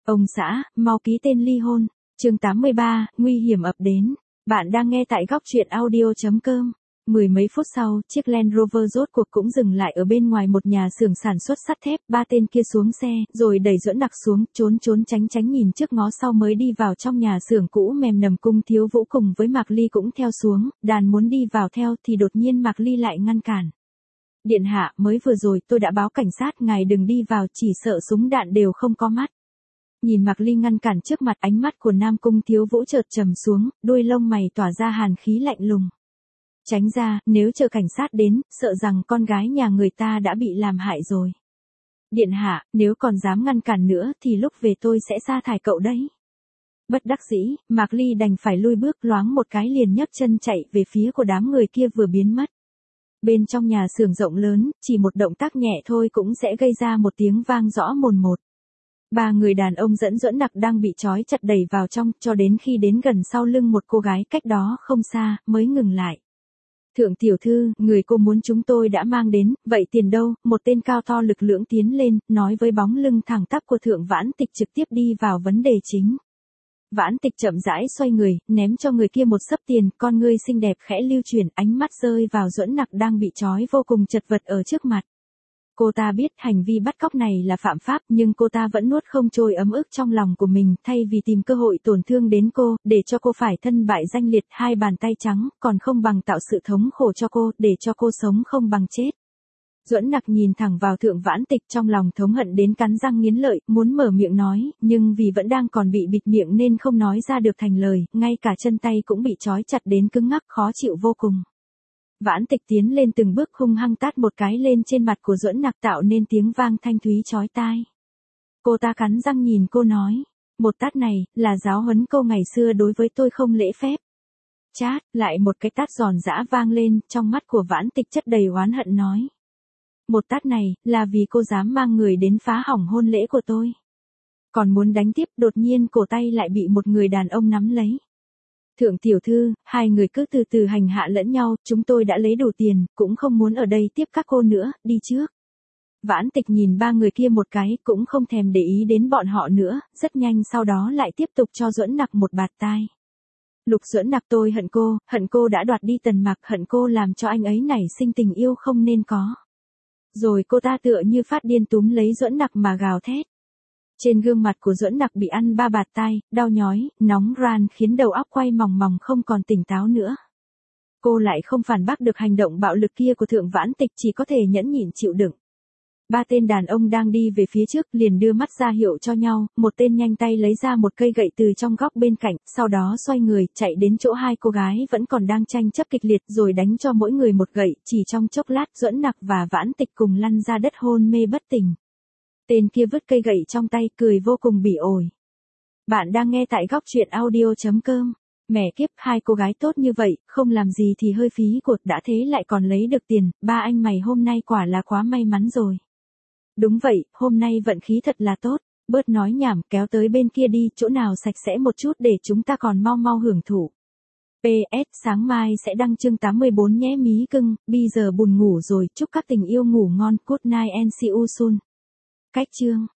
Ông xã, mau ký tên ly hôn. Chương 83, nguy hiểm ập đến. Bạn đang nghe tại góc truyện audio.com. Mười mấy phút sau, chiếc Land Rover rốt cuộc cũng dừng lại ở bên ngoài một nhà xưởng sản xuất sắt thép. Ba tên kia xuống xe, rồi đẩy Duẫn Nặc xuống, trốn tránh nhìn trước ngó sau mới đi vào trong nhà xưởng cũ mềm nằm. Cung Thiếu Vũ cùng với Mạc Ly cũng theo xuống, đàn muốn đi vào theo thì đột nhiên Mạc Ly lại ngăn cản. Điện hạ, mới vừa rồi tôi đã báo cảnh sát, ngài đừng đi vào, chỉ sợ súng đạn đều không có mắt. Nhìn Mạc Ly ngăn cản trước mặt, ánh mắt của Nam Cung Thiếu Vũ chợt trầm xuống, đuôi lông mày tỏa ra hàn khí lạnh lùng. Tránh ra, nếu chờ cảnh sát đến, sợ rằng con gái nhà người ta đã bị làm hại rồi. Điện hạ, nếu còn dám ngăn cản nữa thì lúc về tôi sẽ sa thải cậu đấy. Bất đắc dĩ, Mạc Ly đành phải lui bước, loáng một cái liền nhấc chân chạy về phía của đám người kia vừa biến mất. Bên trong nhà xưởng rộng lớn, chỉ một động tác nhẹ thôi cũng sẽ gây ra một tiếng vang rõ mồn một. Ba người đàn ông dẫn Duẫn Nặc đang bị trói chặt đẩy vào trong, cho đến khi đến gần sau lưng một cô gái cách đó không xa, mới ngừng lại. Thượng tiểu thư, người cô muốn chúng tôi đã mang đến, vậy tiền đâu? Một tên cao to lực lưỡng tiến lên, nói với bóng lưng thẳng tắp của Thượng Vãn Tịch, trực tiếp đi vào vấn đề chính. Vãn Tịch chậm rãi xoay người, ném cho người kia một xấp tiền, con ngươi xinh đẹp khẽ lưu chuyển, ánh mắt rơi vào Duẫn Nặc đang bị trói vô cùng chật vật ở trước mặt. Cô ta biết hành vi bắt cóc này là phạm pháp, nhưng cô ta vẫn nuốt không trôi ấm ức trong lòng của mình, thay vì tìm cơ hội tổn thương đến cô, để cho cô phải thân bại danh liệt, hai bàn tay trắng, còn không bằng tạo sự thống khổ cho cô, để cho cô sống không bằng chết. Duẫn Nặc nhìn thẳng vào Thượng Vãn Tịch, trong lòng thống hận đến cắn răng nghiến lợi, muốn mở miệng nói, nhưng vì vẫn đang còn bị bịt miệng nên không nói ra được thành lời, ngay cả chân tay cũng bị trói chặt đến cứng ngắc, khó chịu vô cùng. Vãn Tịch tiến lên từng bước, hung hăng tát một cái lên trên mặt của Duẫn Nặc, tạo nên tiếng vang thanh thúy chói tai. Cô ta cắn răng nhìn cô nói, một tát này, là giáo huấn cô ngày xưa đối với tôi không lễ phép. Chát, lại một cái tát giòn giã vang lên, trong mắt của Vãn Tịch chất đầy oán hận nói. Một tát này, là vì cô dám mang người đến phá hỏng hôn lễ của tôi. Còn muốn đánh tiếp, đột nhiên cổ tay lại bị một người đàn ông nắm lấy. Thượng tiểu thư, hai người cứ từ từ hành hạ lẫn nhau, chúng tôi đã lấy đủ tiền, cũng không muốn ở đây tiếp các cô nữa, đi trước. Vãn Tịch nhìn ba người kia một cái, cũng không thèm để ý đến bọn họ nữa, rất nhanh sau đó lại tiếp tục cho Duẫn Nặc một bạt tai. Lục Duẫn Nặc, tôi hận cô đã đoạt đi Tần Mặc, hận cô làm cho anh ấy nảy sinh tình yêu không nên có. Rồi cô ta tựa như phát điên túm lấy Duẫn Nặc mà gào thét. Trên gương mặt của Duẫn Nặc bị ăn ba bạt tai, đau nhói, nóng ran khiến đầu óc quay mòng mòng không còn tỉnh táo nữa. Cô lại không phản bác được hành động bạo lực kia của Thượng Vãn Tịch, chỉ có thể nhẫn nhịn chịu đựng. Ba tên đàn ông đang đi về phía trước liền đưa mắt ra hiệu cho nhau, một tên nhanh tay lấy ra một cây gậy từ trong góc bên cạnh, sau đó xoay người, chạy đến chỗ hai cô gái vẫn còn đang tranh chấp kịch liệt rồi đánh cho mỗi người một gậy, chỉ trong chốc lát Duẫn Nặc và Vãn Tịch cùng lăn ra đất hôn mê bất tỉnh. Tên kia vứt cây gậy trong tay, cười vô cùng bỉ ổi. Bạn đang nghe tại góc truyện audio.com. Mẹ kiếp, hai cô gái tốt như vậy, không làm gì thì hơi phí cột, đã thế lại còn lấy được tiền, ba anh mày hôm nay quả là quá may mắn rồi. Đúng vậy, hôm nay vận khí thật là tốt, bớt nói nhảm, kéo tới bên kia đi, chỗ nào sạch sẽ một chút để chúng ta còn mau hưởng thụ. PS, sáng mai sẽ đăng chương 84 nhé mí cưng, bây giờ buồn ngủ rồi, chúc các tình yêu ngủ ngon, good night and see you soon. Cách chương